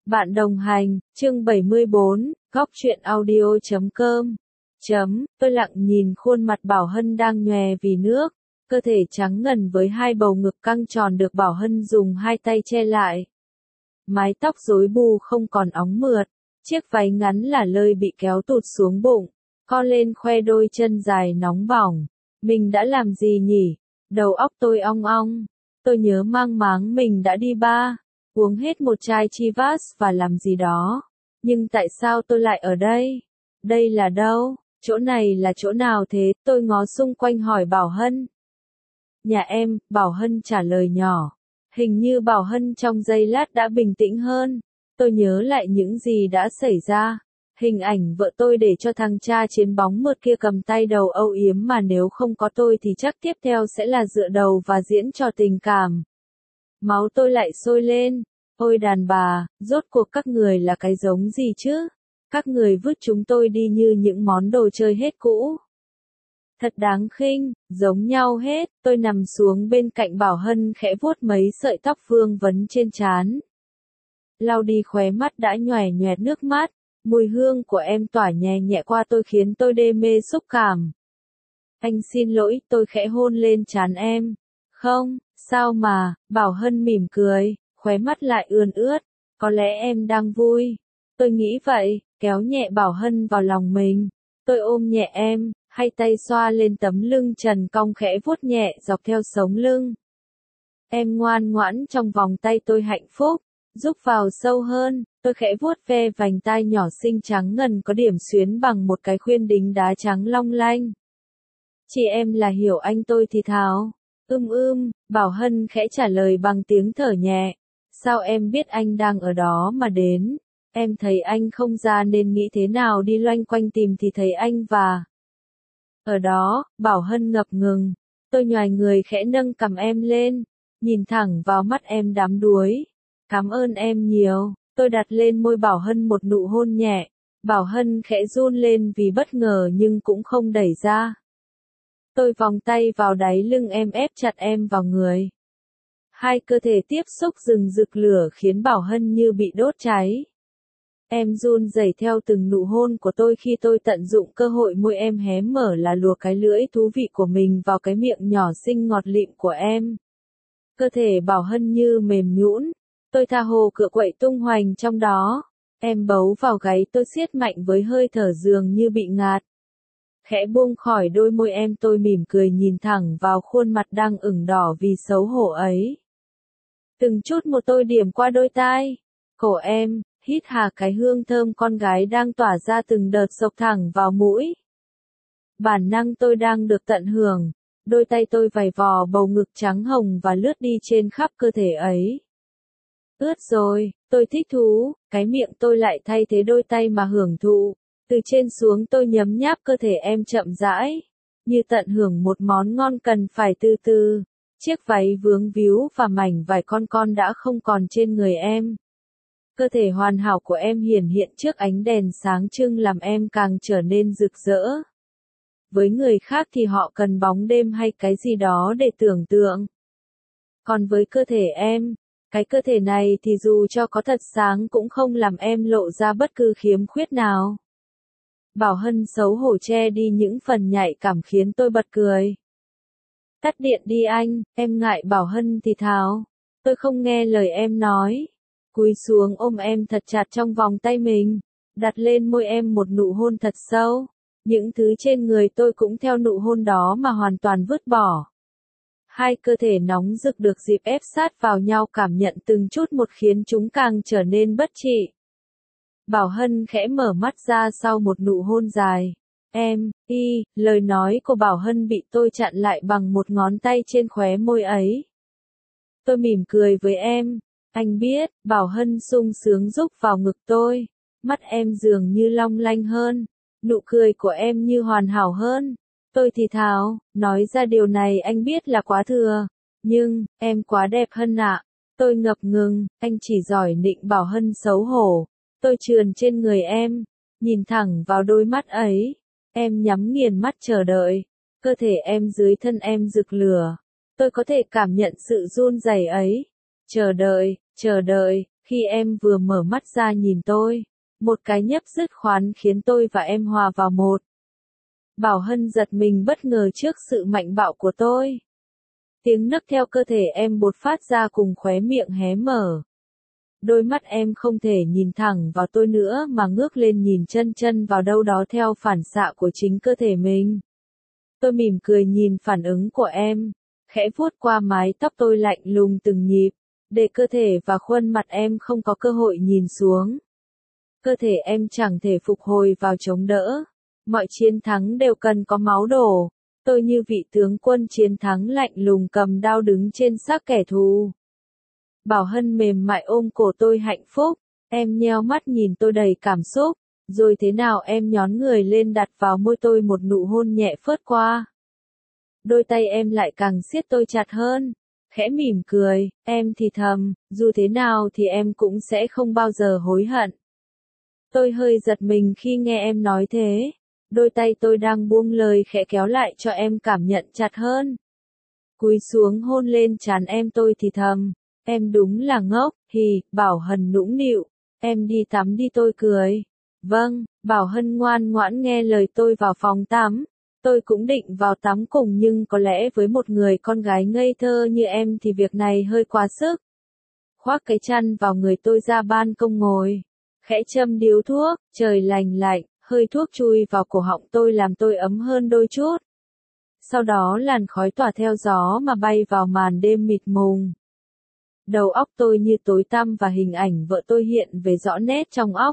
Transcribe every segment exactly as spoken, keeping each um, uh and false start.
Bạn đồng hành, chương bảy mươi bốn, góc truyện audio chấm com. Chấm, tôi lặng nhìn khuôn mặt Bảo Hân đang nhòe vì nước, cơ thể trắng ngần với hai bầu ngực căng tròn được Bảo Hân dùng hai tay che lại. Mái tóc rối bù không còn óng mượt, chiếc váy ngắn là lơi bị kéo tụt xuống bụng, co lên khoe đôi chân dài nóng bỏng. Mình đã làm gì nhỉ? Đầu óc tôi ong ong. Tôi nhớ mang máng mình đã đi bar, uống hết một chai Chivas và làm gì đó. Nhưng tại sao tôi lại ở đây? Đây là đâu? Chỗ này là chỗ nào thế? Tôi ngó xung quanh hỏi Bảo Hân. Nhà em, Bảo Hân trả lời nhỏ. Hình như Bảo Hân trong giây lát đã bình tĩnh hơn. Tôi nhớ lại những gì đã xảy ra. Hình ảnh vợ tôi để cho thằng cha chiến bóng mượt kia cầm tay đầu âu yếm mà nếu không có tôi thì chắc tiếp theo sẽ là dựa đầu và diễn trò tình cảm. Máu tôi lại sôi lên. Ôi đàn bà, rốt cuộc các người là cái giống gì chứ? Các người vứt chúng tôi đi như những món đồ chơi hết cũ. Thật đáng khinh, giống nhau hết. Tôi nằm xuống bên cạnh Bảo Hân khẽ vuốt mấy sợi tóc vương vấn trên trán. Lau đi khóe mắt đã nhòe nhòe nước mắt. Mùi hương của em tỏa nhẹ nhẹ qua tôi khiến tôi đê mê xúc cảm. Anh xin lỗi, tôi khẽ hôn lên trán em. Không, sao mà, Bảo Hân mỉm cười, khóe mắt lại ươn ướt. Có lẽ em đang vui. Tôi nghĩ vậy, kéo nhẹ Bảo Hân vào lòng mình. Tôi ôm nhẹ em, hai tay xoa lên tấm lưng trần cong khẽ vuốt nhẹ dọc theo sống lưng. Em ngoan ngoãn trong vòng tay tôi hạnh phúc. Giúp vào sâu hơn, tôi khẽ vuốt ve vành tai nhỏ xinh trắng ngần có điểm xuyến bằng một cái khuyên đính đá trắng long lanh. Chị em là hiểu anh tôi thì thào. Ưm ưm, Bảo Hân khẽ trả lời bằng tiếng thở nhẹ. Sao em biết anh đang ở đó mà đến? Em thấy anh không ra nên nghĩ thế nào đi loanh quanh tìm thì thấy anh và... Ở đó, Bảo Hân ngập ngừng. Tôi nhoài người khẽ nâng cằm em lên, nhìn thẳng vào mắt em đắm đuối. Cảm ơn em nhiều, tôi đặt lên môi Bảo Hân một nụ hôn nhẹ. Bảo Hân khẽ run lên vì bất ngờ nhưng cũng không đẩy ra. Tôi vòng tay vào đáy lưng em ép chặt em vào người. Hai cơ thể tiếp xúc rừng rực lửa khiến Bảo Hân như bị đốt cháy. Em run rẩy theo từng nụ hôn của tôi khi tôi tận dụng cơ hội môi em hé mở là lùa cái lưỡi thú vị của mình vào cái miệng nhỏ xinh ngọt lịm của em. Cơ thể Bảo Hân như mềm nhũn. Tôi tha hồ cựa quậy tung hoành trong đó. Em bấu vào gáy tôi siết mạnh với hơi thở dường như bị ngạt. Khẽ buông khỏi đôi môi em tôi mỉm cười nhìn thẳng vào khuôn mặt đang ửng đỏ vì xấu hổ ấy. Từng chút một tôi điểm qua đôi tai. Cổ em, hít hà cái hương thơm con gái đang tỏa ra từng đợt xộc thẳng vào mũi. Bản năng tôi đang được tận hưởng. Đôi tay tôi vầy vò bầu ngực trắng hồng và lướt đi trên khắp cơ thể ấy. Ướt rồi, tôi thích thú, cái miệng tôi lại thay thế đôi tay mà hưởng thụ. Từ trên xuống tôi nhấm nháp cơ thể em chậm rãi, như tận hưởng một món ngon cần phải từ từ. Chiếc váy vướng víu và mảnh vải con con đã không còn trên người em. Cơ thể hoàn hảo của em hiển hiện trước ánh đèn sáng trưng làm em càng trở nên rực rỡ. Với người khác thì họ cần bóng đêm hay cái gì đó để tưởng tượng. Còn với cơ thể em, cái cơ thể này thì dù cho có thật sáng cũng không làm em lộ ra bất cứ khiếm khuyết nào. Bảo Hân xấu hổ che đi những phần nhạy cảm khiến tôi bật cười. Tắt điện đi anh, em ngại Bảo Hân thì thào. Tôi không nghe lời em nói. Cúi xuống ôm em thật chặt trong vòng tay mình. Đặt lên môi em một nụ hôn thật sâu. Những thứ trên người tôi cũng theo nụ hôn đó mà hoàn toàn vứt bỏ. Hai cơ thể nóng rực được dịp ép sát vào nhau cảm nhận từng chút một khiến chúng càng trở nên bất trị. Bảo Hân khẽ mở mắt ra sau một nụ hôn dài. Em, y, lời nói của Bảo Hân bị tôi chặn lại bằng một ngón tay trên khóe môi ấy. Tôi mỉm cười với em. Anh biết, Bảo Hân sung sướng rúc vào ngực tôi. Mắt em dường như long lanh hơn. Nụ cười của em như hoàn hảo hơn. Tôi thì thào, nói ra điều này anh biết là quá thừa. Nhưng, em quá đẹp Hân ạ. Tôi ngập ngừng, anh chỉ giỏi nịnh Bảo Hân xấu hổ. Tôi trườn trên người em, nhìn thẳng vào đôi mắt ấy. Em nhắm nghiền mắt chờ đợi. Cơ thể em dưới thân em rực lửa. Tôi có thể cảm nhận sự run rẩy ấy. Chờ đợi, chờ đợi, Khi em vừa mở mắt ra nhìn tôi, một cái nhấp dứt khoán khiến tôi và em hòa vào một. Bảo Hân giật mình bất ngờ trước sự mạnh bạo của tôi. Tiếng nấc theo cơ thể em bột phát ra cùng khóe miệng hé mở. Đôi mắt em không thể nhìn thẳng vào tôi nữa mà ngước lên nhìn chân chân vào đâu đó theo phản xạ của chính cơ thể mình. Tôi mỉm cười nhìn phản ứng của em, khẽ vuốt qua mái tóc tôi lạnh lùng từng nhịp, để cơ thể và khuôn mặt em không có cơ hội nhìn xuống. Cơ thể em chẳng thể phục hồi vào chống đỡ. Mọi chiến thắng đều cần có máu đổ. Tôi như vị tướng quân chiến thắng lạnh lùng cầm đao đứng trên xác kẻ thù. Bảo Hân mềm mại ôm cổ tôi hạnh phúc. Em nheo mắt nhìn tôi đầy cảm xúc. Rồi thế nào em nhón người lên đặt vào môi tôi một nụ hôn nhẹ phớt qua. Đôi tay em lại càng siết tôi chặt hơn. Khẽ mỉm cười, em thì thầm, dù thế nào thì em cũng sẽ không bao giờ hối hận. Tôi hơi giật mình khi nghe em nói thế. Đôi tay tôi đang buông lời khẽ kéo lại cho em cảm nhận chặt hơn. Cúi xuống hôn lên trán em tôi thì thầm. Em đúng là ngốc, hì, Bảo Hân nũng nịu. Em đi tắm đi tôi cười. Vâng, Bảo Hân ngoan ngoãn nghe lời tôi vào phòng tắm. Tôi cũng định vào tắm cùng nhưng có lẽ với một người con gái ngây thơ như em thì việc này hơi quá sức. Khoác cái chăn vào người tôi ra ban công ngồi. Khẽ châm điếu thuốc, trời lành lạnh, hơi thuốc chui vào cổ họng tôi làm tôi ấm hơn đôi chút. Sau đó làn khói tỏa theo gió mà bay vào màn đêm mịt mùng. Đầu óc tôi như tối tăm và hình ảnh vợ tôi hiện về rõ nét trong óc.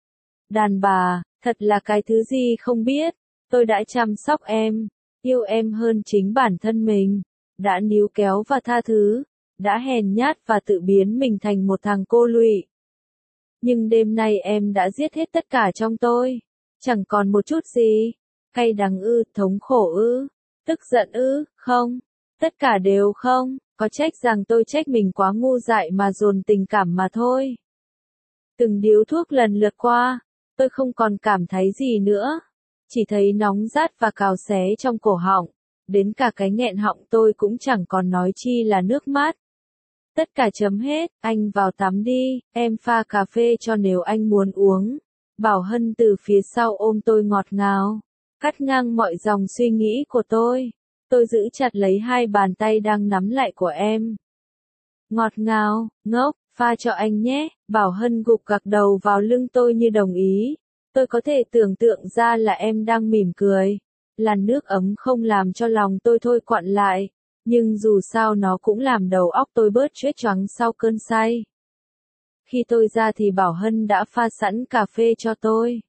Đàn bà, thật là cái thứ gì không biết. Tôi đã chăm sóc em, yêu em hơn chính bản thân mình, đã níu kéo và tha thứ, đã hèn nhát và tự biến mình thành một thằng cô lụy. Nhưng đêm nay em đã giết hết tất cả trong tôi, chẳng còn một chút gì, cay đắng ư, thống khổ ư, tức giận ư, không, tất cả đều không, có trách rằng tôi trách mình quá ngu dại mà dồn tình cảm mà thôi. Từng điếu thuốc lần lượt qua, tôi không còn cảm thấy gì nữa. Chỉ thấy nóng rát và cào xé trong cổ họng, đến cả cái nghẹn họng tôi cũng chẳng còn nói chi là nước mắt. Tất cả chấm hết, anh vào tắm đi, em pha cà phê cho nếu anh muốn uống. Bảo Hân từ phía sau ôm tôi ngọt ngào, cắt ngang mọi dòng suy nghĩ của tôi. Tôi giữ chặt lấy hai bàn tay đang nắm lại của em. Ngọt ngào, ngốc, pha cho anh nhé, Bảo Hân gục gặc đầu vào lưng tôi như đồng ý. Tôi có thể tưởng tượng ra là em đang mỉm cười. Làn nước ấm không làm cho lòng tôi thôi quặn lại, nhưng dù sao nó cũng làm đầu óc tôi bớt choáng choáng sau cơn say. Khi tôi ra thì Bảo Hân đã pha sẵn cà phê cho tôi.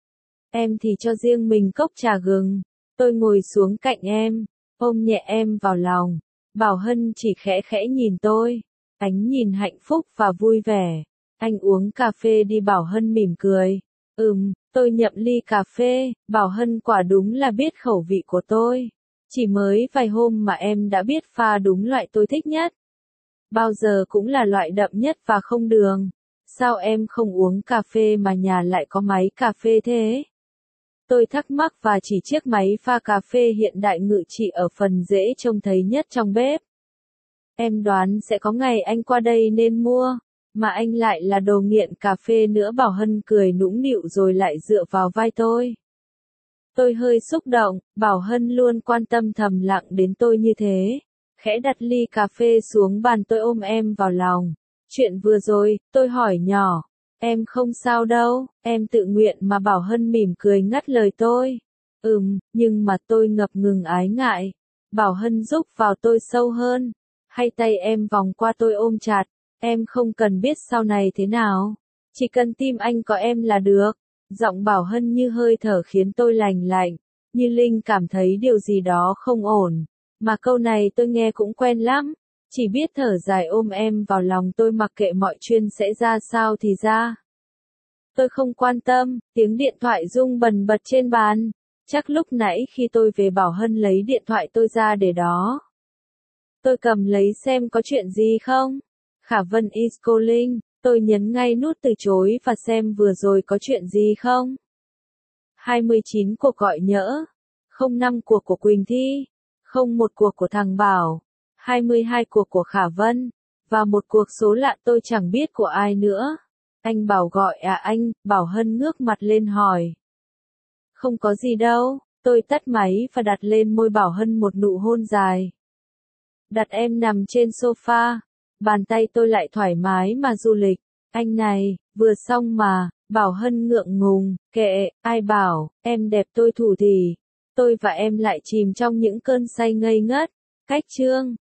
Em thì cho riêng mình cốc trà gừng. Tôi ngồi xuống cạnh em, ôm nhẹ em vào lòng. Bảo Hân chỉ khẽ khẽ nhìn tôi, ánh nhìn hạnh phúc và vui vẻ. Anh uống cà phê đi, Bảo Hân mỉm cười. Ừm, tôi nhậm ly cà phê, Bảo Hân quả đúng là biết khẩu vị của tôi. Chỉ mới vài hôm mà em đã biết pha đúng loại tôi thích nhất. Bao giờ cũng là loại đậm nhất và không đường. Sao em không uống cà phê mà nhà lại có máy cà phê thế? Tôi thắc mắc và chỉ chiếc máy pha cà phê hiện đại ngự trị ở phần dễ trông thấy nhất trong bếp. Em đoán sẽ có ngày anh qua đây nên mua. Mà anh lại là đồ nghiện cà phê nữa, Bảo Hân cười nũng nịu rồi lại dựa vào vai tôi. Tôi hơi xúc động, Bảo Hân luôn quan tâm thầm lặng đến tôi như thế. Khẽ đặt ly cà phê xuống bàn, tôi ôm em vào lòng. Chuyện vừa rồi, tôi hỏi nhỏ. Em không sao đâu, em tự nguyện mà, Bảo Hân mỉm cười ngắt lời tôi. Ừm, nhưng mà tôi ngập ngừng ái ngại. Bảo Hân giúp vào tôi sâu hơn. Hay tay em vòng qua tôi ôm chặt. Em không cần biết sau này thế nào. Chỉ cần tim anh có em là được. Giọng Bảo Hân như hơi thở khiến tôi lành lạnh. Như Linh cảm thấy điều gì đó không ổn. Mà câu này tôi nghe cũng quen lắm. Chỉ biết thở dài ôm em vào lòng, tôi mặc kệ mọi chuyện sẽ ra sao thì ra. Tôi không quan tâm. Tiếng điện thoại rung bần bật trên bàn. Chắc lúc nãy khi tôi về Bảo Hân lấy điện thoại tôi ra để đó. Tôi cầm lấy xem có chuyện gì không. Khả Vân is calling. Tôi nhấn ngay nút từ chối và xem vừa rồi có chuyện gì không. hai mươi chín cuộc gọi nhỡ. không năm cuộc của Quỳnh Thi. không một cuộc của thằng Bảo. hai mươi hai cuộc của Khả Vân. Và một cuộc số lạ tôi chẳng biết của ai nữa. Anh Bảo gọi à anh, Bảo Hân ngước mặt lên hỏi. Không có gì đâu, tôi tắt máy và đặt lên môi Bảo Hân một nụ hôn dài. Đặt em nằm trên sofa, bàn tay tôi lại thoải mái mà du lịch. Anh này, vừa xong mà, Bảo Hân ngượng ngùng, kệ, ai bảo, em đẹp tôi thủ thỉ. Tôi và em lại chìm trong những cơn say ngây ngất. Cách chương